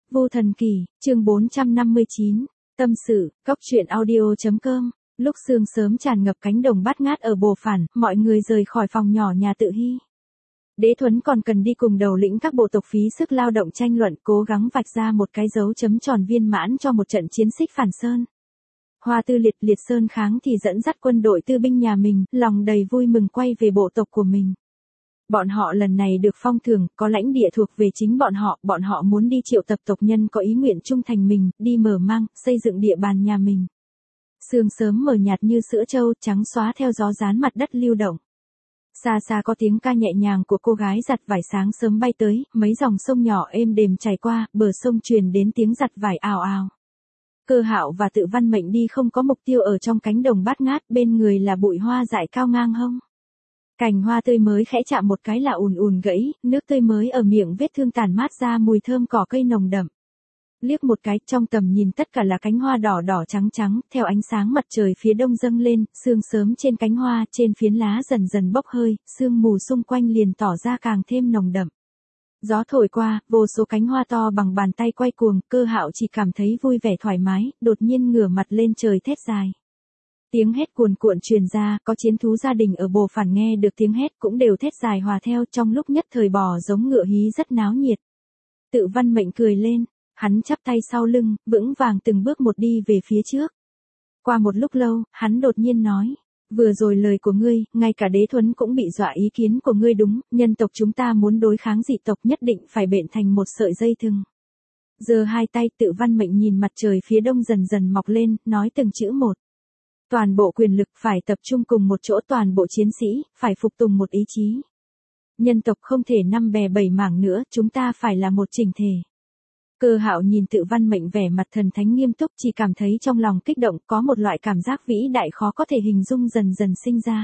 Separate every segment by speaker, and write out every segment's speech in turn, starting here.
Speaker 1: Vô Thần Kỳ, chương 459, tâm sự, cóc truyện audio.com. Lúc sương sớm tràn ngập cánh đồng bát ngát ở Bồ Phản, mọi người rời khỏi phòng nhỏ nhà Tự Hy. Đế Thuấn còn cần đi cùng đầu lĩnh các bộ tộc phí sức lao động tranh luận, cố gắng vạch ra một cái dấu chấm tròn viên mãn cho một trận chiến xích Phản Sơn. Hoa Tư liệt Sơn Kháng thì dẫn dắt quân đội tư binh nhà mình, lòng đầy vui mừng quay về bộ tộc của mình. Bọn họ lần này được phong thưởng, có lãnh địa thuộc về chính bọn họ muốn đi triệu tập tộc nhân có ý nguyện trung thành mình, đi mở mang, xây dựng địa bàn nhà mình. Sương sớm mờ nhạt như sữa trâu, trắng xóa theo gió dán mặt đất lưu động. Xa xa có tiếng ca nhẹ nhàng của cô gái giặt vải sáng sớm bay tới, mấy dòng sông nhỏ êm đềm chảy qua, bờ sông truyền đến tiếng giặt vải ào ào. Cơ Hạo và Tự Văn Mệnh đi không có mục tiêu ở trong cánh đồng bát ngát, bên người là bụi hoa dại cao ngang hông. Cành hoa tươi mới khẽ chạm một cái là ùn ùn gãy, nước tươi mới ở miệng vết thương tàn mát ra mùi thơm cỏ cây nồng đậm. Liếc một cái, trong tầm nhìn tất cả là cánh hoa đỏ đỏ trắng trắng, theo ánh sáng mặt trời phía đông dâng lên, sương sớm trên cánh hoa, trên phiến lá dần dần bốc hơi, sương mù xung quanh liền tỏ ra càng thêm nồng đậm. Gió thổi qua, vô số cánh hoa to bằng bàn tay quay cuồng, Cơ Hạo chỉ cảm thấy vui vẻ thoải mái, đột nhiên ngửa mặt lên trời thét dài. Tiếng hét cuồn cuộn truyền ra, có chiến thú gia đình ở Bồ Phản nghe được tiếng hét cũng đều thét dài hòa theo, trong lúc nhất thời bò giống ngựa hí rất náo nhiệt. Tự Văn Mệnh cười lên, hắn chắp tay sau lưng, vững vàng từng bước một đi về phía trước. Qua một lúc lâu, hắn đột nhiên nói, vừa rồi lời của ngươi, ngay cả Đế Thuấn cũng bị dọa, ý kiến của ngươi đúng, nhân tộc chúng ta muốn đối kháng dị tộc nhất định phải bện thành một sợi dây thừng. Giơ hai tay, Tự Văn Mệnh nhìn mặt trời phía đông dần dần mọc lên, nói từng chữ một. Toàn bộ quyền lực phải tập trung cùng một chỗ, toàn bộ chiến sĩ, phải phục tùng một ý chí. Nhân tộc không thể năm bè bảy mảng nữa, chúng ta phải là một chỉnh thể. Cơ Hạo nhìn Tự Văn Mệnh vẻ mặt thần thánh nghiêm túc, chỉ cảm thấy trong lòng kích động, có một loại cảm giác vĩ đại khó có thể hình dung dần dần sinh ra.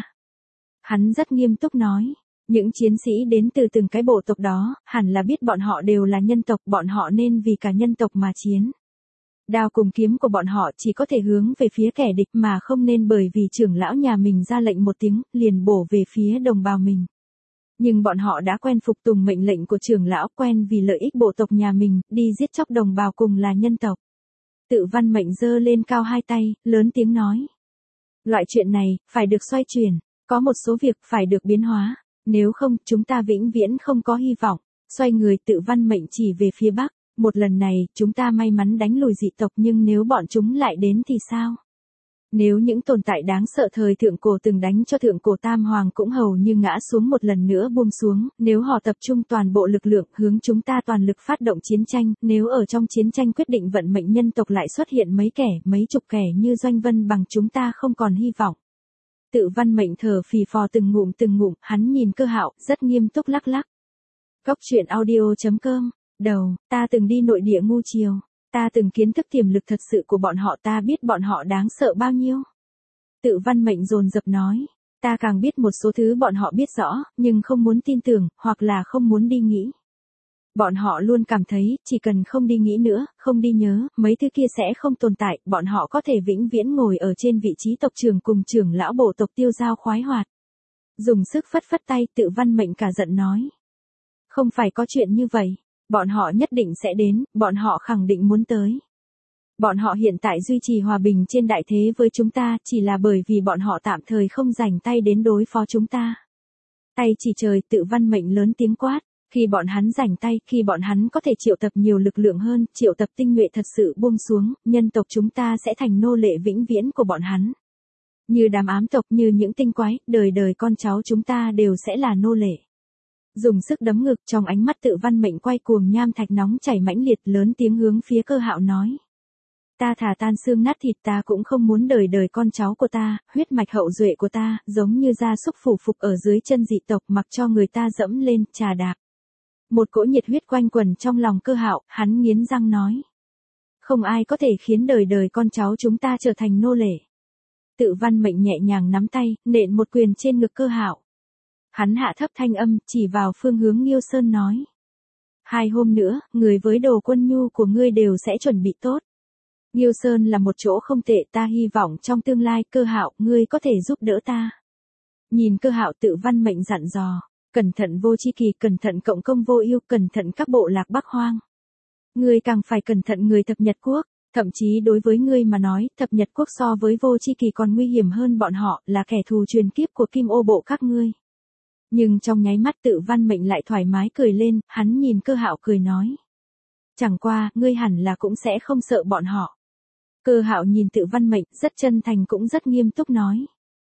Speaker 1: Hắn rất nghiêm túc nói, những chiến sĩ đến từ từng cái bộ tộc đó, hẳn là biết bọn họ đều là nhân tộc, bọn họ nên vì cả nhân tộc mà chiến. Đao cùng kiếm của bọn họ chỉ có thể hướng về phía kẻ địch mà không nên bởi vì trưởng lão nhà mình ra lệnh một tiếng, liền bổ về phía đồng bào mình. Nhưng bọn họ đã quen phục tùng mệnh lệnh của trưởng lão, quen vì lợi ích bộ tộc nhà mình, đi giết chóc đồng bào cùng là nhân tộc. Tự Văn Mệnh giơ lên cao hai tay, lớn tiếng nói. Loại chuyện này, phải được xoay chuyển, có một số việc phải được biến hóa, nếu không, chúng ta vĩnh viễn không có hy vọng. Xoay người, Tự Văn Mệnh chỉ về phía bắc. Một lần này, chúng ta may mắn đánh lùi dị tộc, nhưng nếu bọn chúng lại đến thì sao? Nếu những tồn tại đáng sợ thời thượng cổ từng đánh cho thượng cổ Tam Hoàng cũng hầu như ngã xuống một lần nữa buông xuống, nếu họ tập trung toàn bộ lực lượng hướng chúng ta toàn lực phát động chiến tranh, nếu ở trong chiến tranh quyết định vận mệnh nhân tộc lại xuất hiện mấy chục kẻ như Doanh Vân Bằng, chúng ta không còn hy vọng. Tự Văn Mệnh thở phì phò từng ngụm, hắn nhìn Cơ Hạo, rất nghiêm túc lắc lắc. Cóc truyện audio.com. Đầu, ta từng đi nội địa ngu chiều, ta từng kiến thức tiềm lực thật sự của bọn họ, ta biết bọn họ đáng sợ bao nhiêu. Tự Văn Mệnh dồn dập nói, ta càng biết một số thứ bọn họ biết rõ, nhưng không muốn tin tưởng, hoặc là không muốn đi nghĩ. Bọn họ luôn cảm thấy, chỉ cần không đi nghĩ nữa, không đi nhớ, mấy thứ kia sẽ không tồn tại, bọn họ có thể vĩnh viễn ngồi ở trên vị trí tộc trưởng cùng trưởng lão bộ tộc tiêu dao khoái hoạt. Dùng sức phất tay, Tự Văn Mệnh cả giận nói. Không phải có chuyện như vậy. Bọn họ nhất định sẽ đến, bọn họ khẳng định muốn tới. Bọn họ hiện tại duy trì hòa bình trên đại thế với chúng ta, chỉ là bởi vì bọn họ tạm thời không rảnh tay đến đối phó chúng ta. Tay chỉ trời, Tự Văn Mệnh lớn tiếng quát, khi bọn hắn rảnh tay, khi bọn hắn có thể triệu tập nhiều lực lượng hơn, triệu tập tinh nhuệ thật sự buông xuống, nhân tộc chúng ta sẽ thành nô lệ vĩnh viễn của bọn hắn. Như đám ám tộc, như những tinh quái, đời đời con cháu chúng ta đều sẽ là nô lệ. Dùng sức đấm ngực, trong ánh mắt Tự Văn Mệnh quay cuồng nham thạch nóng chảy mãnh liệt, lớn tiếng hướng phía Cơ Hạo nói. Ta thà tan xương nát thịt, ta cũng không muốn đời đời con cháu của ta, huyết mạch hậu duệ của ta, giống như gia súc phủ phục ở dưới chân dị tộc, mặc cho người ta dẫm lên, trà đạp. Một cỗ nhiệt huyết quanh quẩn trong lòng Cơ Hạo, hắn nghiến răng nói. Không ai có thể khiến đời đời con cháu chúng ta trở thành nô lệ. Tự Văn Mệnh nhẹ nhàng nắm tay, nện một quyền trên ngực Cơ Hạo. Hắn hạ thấp thanh âm, chỉ vào phương hướng Nghiêu Sơn nói. 2 hôm nữa, người với đồ quân nhu của ngươi đều sẽ chuẩn bị tốt. Nghiêu Sơn là một chỗ không tệ, ta hy vọng trong tương lai, Cơ Hạo, ngươi có thể giúp đỡ ta. Nhìn Cơ Hạo, Tự Văn Mệnh dặn dò. Cẩn thận vô chi kỳ, cẩn thận cộng công vô yêu, cẩn thận các bộ lạc Bắc Hoang. Ngươi càng phải cẩn thận người thập Nhật Quốc, thậm chí đối với ngươi mà nói, thập Nhật Quốc so với Vô Chi Kỳ còn nguy hiểm hơn bọn họ, là kẻ thù truyền kiếp của Kim Ô bộ các ngươi. Nhưng trong nháy mắt Tự Văn Mệnh lại thoải mái cười lên, hắn nhìn Cơ Hạo cười nói. Chẳng qua, ngươi hẳn là cũng sẽ không sợ bọn họ. Cơ Hạo nhìn Tự Văn Mệnh, rất chân thành cũng rất nghiêm túc nói.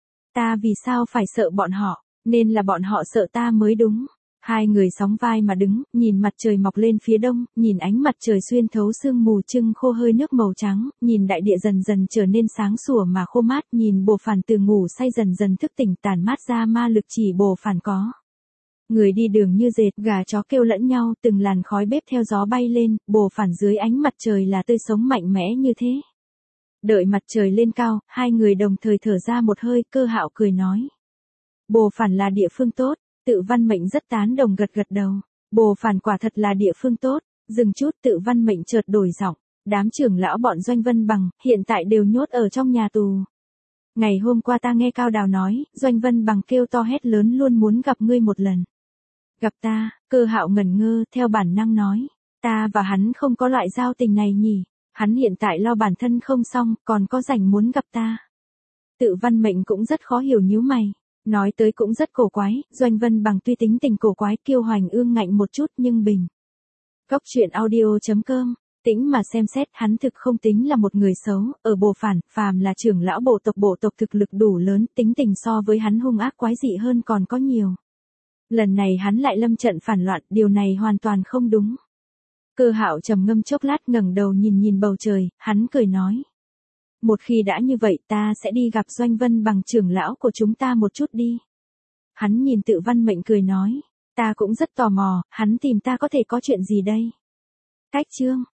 Speaker 1: Ta vì sao phải sợ bọn họ, nên là bọn họ sợ ta mới đúng. Hai người sóng vai mà đứng, nhìn mặt trời mọc lên phía đông, nhìn ánh mặt trời xuyên thấu sương mù trưng khô hơi nước màu trắng, nhìn đại địa dần dần trở nên sáng sủa mà khô mát, nhìn Bồ Phản từ ngủ say dần dần thức tỉnh tản mát ra ma lực chỉ Bồ Phản có. Người đi đường như dệt, gà chó kêu lẫn nhau, từng làn khói bếp theo gió bay lên, Bồ Phản dưới ánh mặt trời là tươi sống mạnh mẽ như thế. Đợi mặt trời lên cao, hai người đồng thời thở ra một hơi, Cơ Hạo cười nói. Bồ Phản là địa phương tốt. Tự Văn Mệnh rất tán đồng gật gật đầu. Bồ Phản quả thật là địa phương tốt. Dừng chút Tự Văn Mệnh chợt đổi giọng. Đám trưởng lão bọn Doanh Vân Bằng, hiện tại đều nhốt ở trong nhà tù. Ngày hôm qua ta nghe Cao Đào nói, Doanh Vân Bằng kêu to hét lớn luôn muốn gặp ngươi một lần. Gặp ta, Cơ Hạo ngẩn ngơ, theo bản năng nói. Ta và hắn không có loại giao tình này nhỉ. Hắn hiện tại lo bản thân không xong, còn có rảnh muốn gặp ta. Tự Văn Mệnh cũng rất khó hiểu nhíu mày. Nói tới cũng rất cổ quái, Doanh Vân Bằng tuy tính tình cổ quái kiêu hoành ương ngạnh một chút nhưng bình. Góc truyện audio.com, tĩnh mà xem xét hắn thực không tính là một người xấu, ở Bồ Phản, phàm là trưởng lão bộ tộc thực lực đủ lớn, tính tình so với hắn hung ác quái dị hơn còn có nhiều. Lần này hắn lại lâm trận phản loạn, điều này hoàn toàn không đúng. Cơ Hạo trầm ngâm chốc lát ngẩng đầu nhìn bầu trời, hắn cười nói. Một khi đã như vậy ta sẽ đi gặp Doanh Vân Bằng trưởng lão của chúng ta một chút đi. Hắn nhìn Tự Văn Mệnh cười nói. Ta cũng rất tò mò, hắn tìm ta có thể có chuyện gì đây? Cách chương.